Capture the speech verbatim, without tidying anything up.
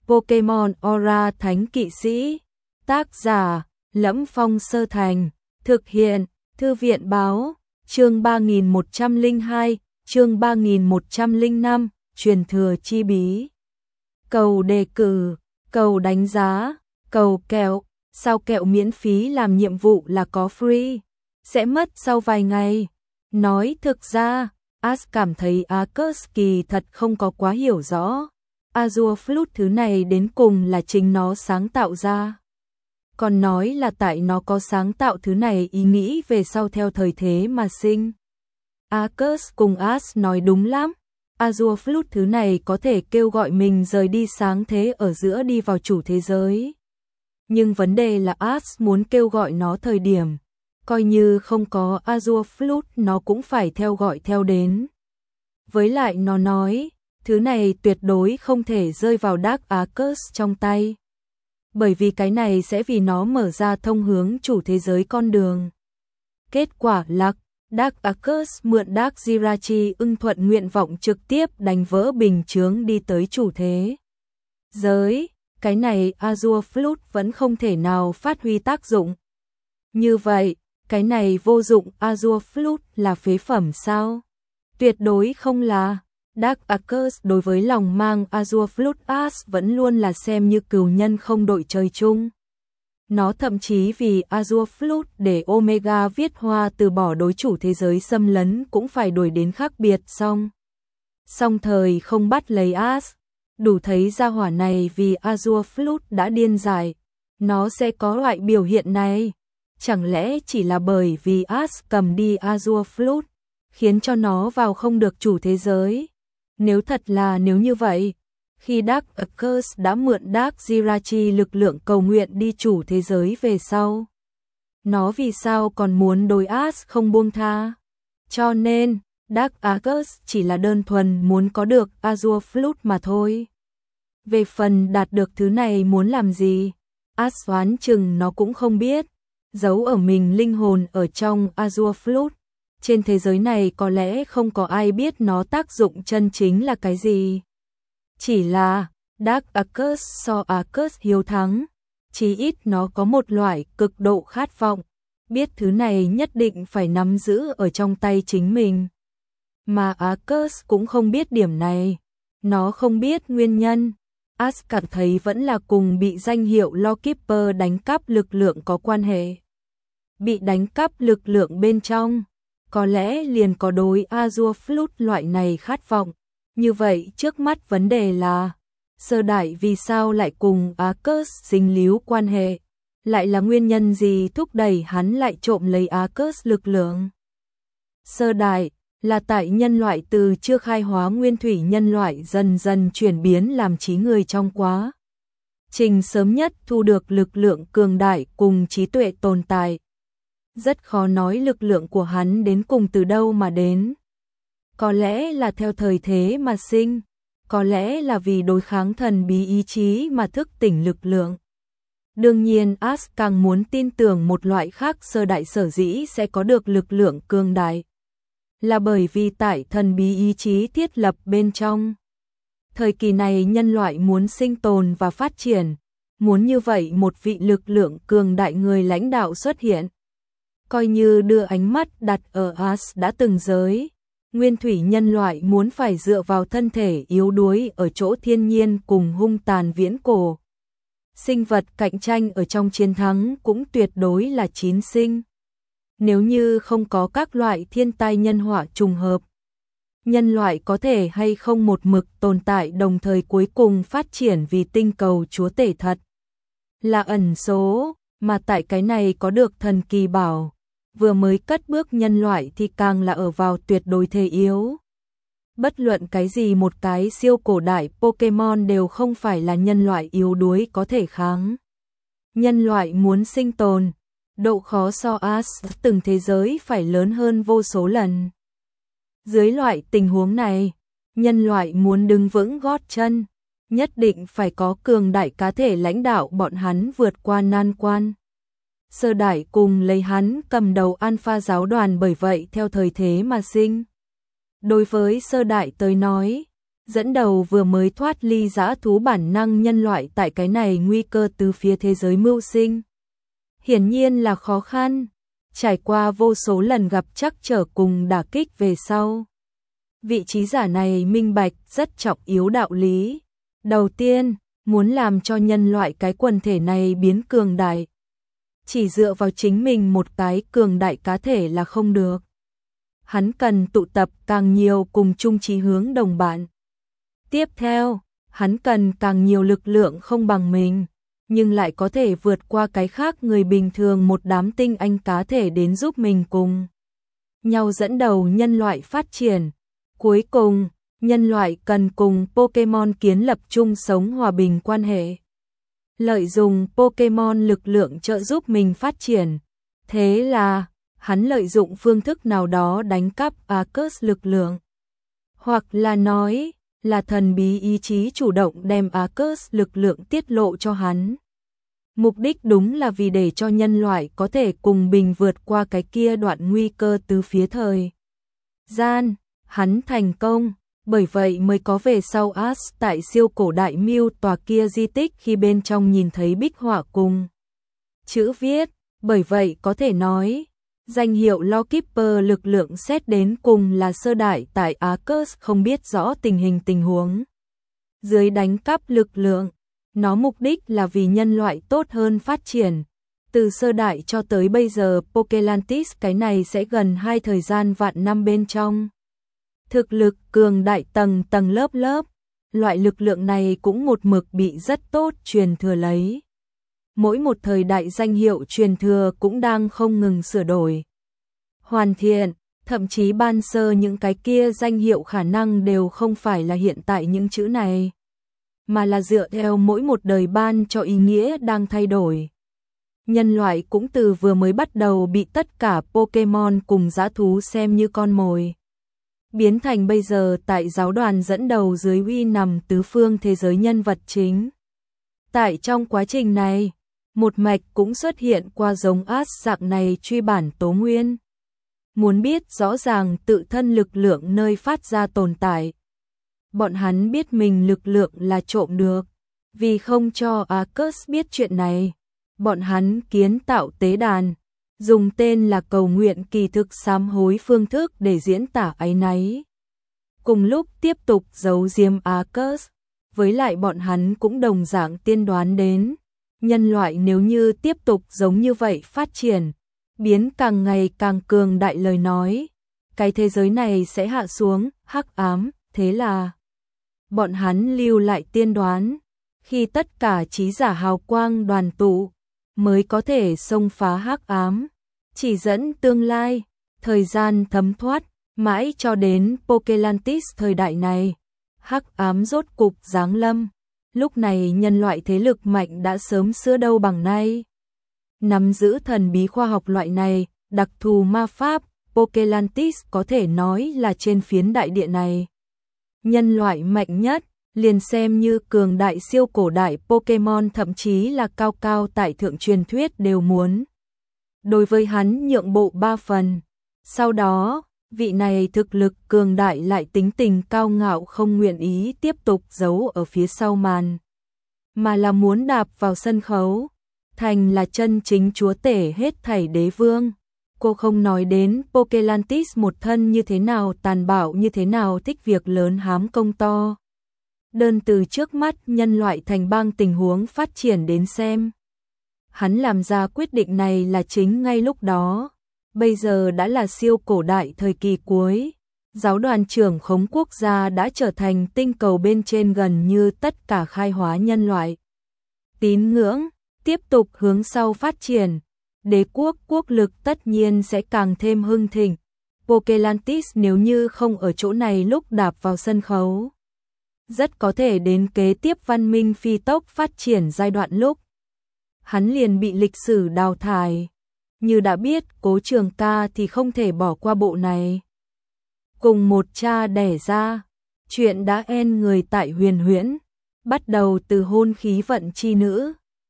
Pokemon Aura Thánh Kỵ Sĩ. Tác giả: Lẫm Phong Sơ Thành. Thực hiện: Thư viện Báo. Chương ba nghìn một trăm lẻ hai, chương ba nghìn một trăm lẻ năm, truyền thừa chi bí. Cầu đề cử, cầu đánh giá, cầu kẹo. Sao kẹo miễn phí làm nhiệm vụ là có free, sẽ mất sau vài ngày. Nói thực ra, Ash cảm thấy Arceus kỳ thật không có quá hiểu rõ Azure Flute thứ này đến cùng là chính nó sáng tạo ra. Còn nói là tại nó có sáng tạo thứ này ý nghĩ về sau theo thời thế mà sinh. Arceus cùng Ash nói đúng lắm. Azure Flute thứ này có thể kêu gọi mình rời đi sáng thế ở giữa đi vào chủ thế giới. Nhưng vấn đề là Ash muốn kêu gọi nó thời điểm, coi như không có Azure Flute nó cũng phải theo gọi theo đến. Với lại nó nói, thứ này tuyệt đối không thể rơi vào Dark Arceus trong tay. Bởi vì cái này sẽ vì nó mở ra thông hướng chủ thế giới con đường. Kết quả là Dark Arceus mượn Dark Jirachi ưng thuận nguyện vọng trực tiếp đánh vỡ bình chướng đi tới chủ thế giới. Cái này Azure Flute vẫn không thể nào phát huy tác dụng. Như vậy, cái này vô dụng Azure Flute là phế phẩm sao? Tuyệt đối không là. Dark Arceus đối với lòng mang Azure Flute Ash vẫn luôn là xem như cừu nhân không đội trời chung. Nó thậm chí vì Azure Flute để Omega viết hoa từ bỏ đối chủ thế giới xâm lấn cũng phải đuổi đến khác biệt xong. Song thời không bắt lấy Ash. Đủ thấy gia hỏa này vì Azure Flute đã điên dại, nó sẽ có loại biểu hiện này. Chẳng lẽ chỉ là bởi vì Ash cầm đi Azure Flute, khiến cho nó vào không được chủ thế giới? Nếu thật là nếu như vậy, khi Dark Arceus đã mượn Dark Jirachi lực lượng cầu nguyện đi chủ thế giới về sau, nó vì sao còn muốn đối Ash không buông tha? Cho nên, Dark Arceus chỉ là đơn thuần muốn có được Azure Flute mà thôi. Về phần đạt được thứ này muốn làm gì, Ash đoán chừng nó cũng không biết. Giấu ở mình linh hồn ở trong Azure Flute. Trên thế giới này có lẽ không có ai biết nó tác dụng chân chính là cái gì. Chỉ là Dark Arceus so Arceus hiếu thắng. Chí ít nó có một loại cực độ khát vọng. Biết thứ này nhất định phải nắm giữ ở trong tay chính mình. Mà Arceus cũng không biết điểm này. Nó không biết nguyên nhân. Ash cảm thấy vẫn là cùng bị danh hiệu Lawkeeper đánh cắp lực lượng có quan hệ. Bị đánh cắp lực lượng bên trong, có lẽ liền có đối Azure Flute loại này khát vọng. Như vậy trước mắt vấn đề là, sơ đại vì sao lại cùng Arceus dính líu quan hệ? Lại là nguyên nhân gì thúc đẩy hắn lại trộm lấy Arceus lực lượng? Sơ đại là tại nhân loại từ chưa khai hóa nguyên thủy nhân loại dần dần chuyển biến làm trí người trong quá trình sớm nhất thu được lực lượng cường đại cùng trí tuệ tồn tại. Rất khó nói lực lượng của hắn đến cùng từ đâu mà đến. Có lẽ là theo thời thế mà sinh, có lẽ là vì đối kháng thần bí ý chí mà thức tỉnh lực lượng. Đương nhiên Ash càng muốn tin tưởng một loại khác sơ đại sở dĩ sẽ có được lực lượng cường đại. Là bởi vì tại thần bí ý chí thiết lập bên trong. Thời kỳ này nhân loại muốn sinh tồn và phát triển, muốn như vậy một vị lực lượng cường đại người lãnh đạo xuất hiện. Coi như đưa ánh mắt đặt ở Ash đã từng giới, nguyên thủy nhân loại muốn phải dựa vào thân thể yếu đuối ở chỗ thiên nhiên cùng hung tàn viễn cổ. Sinh vật cạnh tranh ở trong chiến thắng cũng tuyệt đối là chín sinh. Nếu như không có các loại thiên tai nhân họa trùng hợp, nhân loại có thể hay không một mực tồn tại đồng thời cuối cùng phát triển vì tinh cầu chúa tể thật là ẩn số, mà tại cái này có được thần kỳ bảo. Vừa mới cất bước nhân loại thì càng là ở vào tuyệt đối thế yếu. Bất luận cái gì một cái siêu cổ đại Pokemon đều không phải là nhân loại yếu đuối có thể kháng. Nhân loại muốn sinh tồn, độ khó so Ash từng thế giới phải lớn hơn vô số lần. Dưới loại tình huống này, nhân loại muốn đứng vững gót chân, nhất định phải có cường đại cá thể lãnh đạo bọn hắn vượt qua nan quan. Sơ đại cùng lấy hắn cầm đầu Alpha giáo đoàn bởi vậy theo thời thế mà sinh. Đối với sơ đại tới nói, Dẫn đầu vừa mới thoát ly dã thú bản năng nhân loại tại cái này nguy cơ từ phía thế giới mưu sinh. Hiển nhiên là khó khăn, trải qua vô số lần gặp trắc trở cùng đả kích về sau. Vị trí giả này minh bạch rất trọng yếu đạo lý. Đầu tiên, muốn làm cho nhân loại cái quần thể này biến cường đại. Chỉ dựa vào chính mình một cái cường đại cá thể là không được. Hắn cần tụ tập càng nhiều cùng chung chí hướng đồng bạn. Tiếp theo, hắn cần càng nhiều lực lượng không bằng mình, nhưng lại có thể vượt qua cái khác người bình thường một đám tinh anh cá thể đến giúp mình cùng nhau dẫn đầu nhân loại phát triển. Cuối cùng, nhân loại cần cùng Pokémon kiến lập chung sống hòa bình quan hệ. Lợi dụng Pokémon lực lượng trợ giúp mình phát triển. Thế là, hắn lợi dụng phương thức nào đó đánh cắp Arceus lực lượng. Hoặc là nói, là thần bí ý chí chủ động đem Arceus lực lượng tiết lộ cho hắn. Mục đích đúng là vì để cho nhân loại có thể cùng bình vượt qua cái kia đoạn nguy cơ từ phía thời gian. Hắn thành công, bởi vậy mới có về sau Ash tại siêu cổ đại Mew tòa kia di tích khi bên trong nhìn thấy bích họa cùng chữ viết, bởi vậy có thể nói, danh hiệu Lawkeeper lực lượng xét đến cùng là sơ đại tại Arceus không biết rõ tình hình tình huống. Dưới đánh cắp lực lượng, nó mục đích là vì nhân loại tốt hơn phát triển. Từ sơ đại cho tới bây giờ Pokelantis cái này sẽ gần hai thời gian vạn năm bên trong. Thực lực cường đại tầng tầng lớp lớp, loại lực lượng này cũng một mực bị rất tốt truyền thừa lấy. Mỗi một thời đại danh hiệu truyền thừa cũng đang không ngừng sửa đổi, hoàn thiện, thậm chí ban sơ những cái kia danh hiệu khả năng đều không phải là hiện tại những chữ này, mà là dựa theo mỗi một đời ban cho ý nghĩa đang thay đổi. Nhân loại cũng từ vừa mới bắt đầu bị tất cả Pokémon cùng dã thú xem như con mồi, biến thành bây giờ tại giáo đoàn dẫn đầu dưới uy nằm tứ phương thế giới nhân vật chính. Tại trong quá trình này, một mạch cũng xuất hiện qua giống Ash dạng này truy bản tố nguyên. Muốn biết rõ ràng tự thân lực lượng nơi phát ra tồn tại. Bọn hắn biết mình lực lượng là trộm được, vì không cho Arceus biết chuyện này. Bọn hắn kiến tạo tế đàn, dùng tên là cầu nguyện kỳ thực sám hối phương thức để diễn tả áy náy. Cùng lúc tiếp tục giấu giếm Arceus, với lại bọn hắn cũng đồng dạng tiên đoán đến, nhân loại nếu như tiếp tục giống như vậy phát triển, biến càng ngày càng cường đại lời nói, cái thế giới này sẽ hạ xuống, hắc ám, thế là bọn hắn lưu lại tiên đoán, khi tất cả trí giả hào quang đoàn tụ, mới có thể xông phá hắc ám, chỉ dẫn tương lai, thời gian thấm thoát, mãi cho đến Pokelantis thời đại này, hắc ám rốt cục giáng lâm. Lúc này nhân loại thế lực mạnh đã sớm xưa đâu bằng nay. Nắm giữ thần bí khoa học loại này, đặc thù ma pháp, Pokelantis có thể nói là trên phiến đại địa này. Nhân loại mạnh nhất, liền xem như cường đại siêu cổ đại Pokemon thậm chí là cao cao tại thượng truyền thuyết đều muốn. Đối với hắn nhượng bộ ba phần. Sau đó, vị này thực lực cường đại lại tính tình cao ngạo không nguyện ý tiếp tục giấu ở phía sau màn, mà là muốn đạp vào sân khấu, thành là chân chính chúa tể hết thảy đế vương. Cô không nói đến Pokelantis một thân như thế nào tàn bạo như thế nào thích việc lớn hám công to. Đơn từ trước mắt nhân loại thành bang tình huống phát triển đến xem. Hắn làm ra quyết định này là chính ngay lúc đó. Bây giờ đã là siêu cổ đại thời kỳ cuối. Giáo đoàn trưởng khống quốc gia đã trở thành tinh cầu bên trên gần như tất cả khai hóa nhân loại. Tín ngưỡng, tiếp tục hướng sau phát triển. Đế quốc quốc lực tất nhiên sẽ càng thêm hưng thịnh. Pokelantis nếu như không ở chỗ này lúc đạp vào sân khấu, rất có thể đến kế tiếp văn minh phi tốc phát triển giai đoạn lúc hắn liền bị lịch sử đào thải. Như đã biết, Cố Trường Ca thì không thể bỏ qua bộ này. Cùng một cha đẻ ra, chuyện đã en người tại Huyền Huyễn, bắt đầu từ hôn khí vận chi nữ.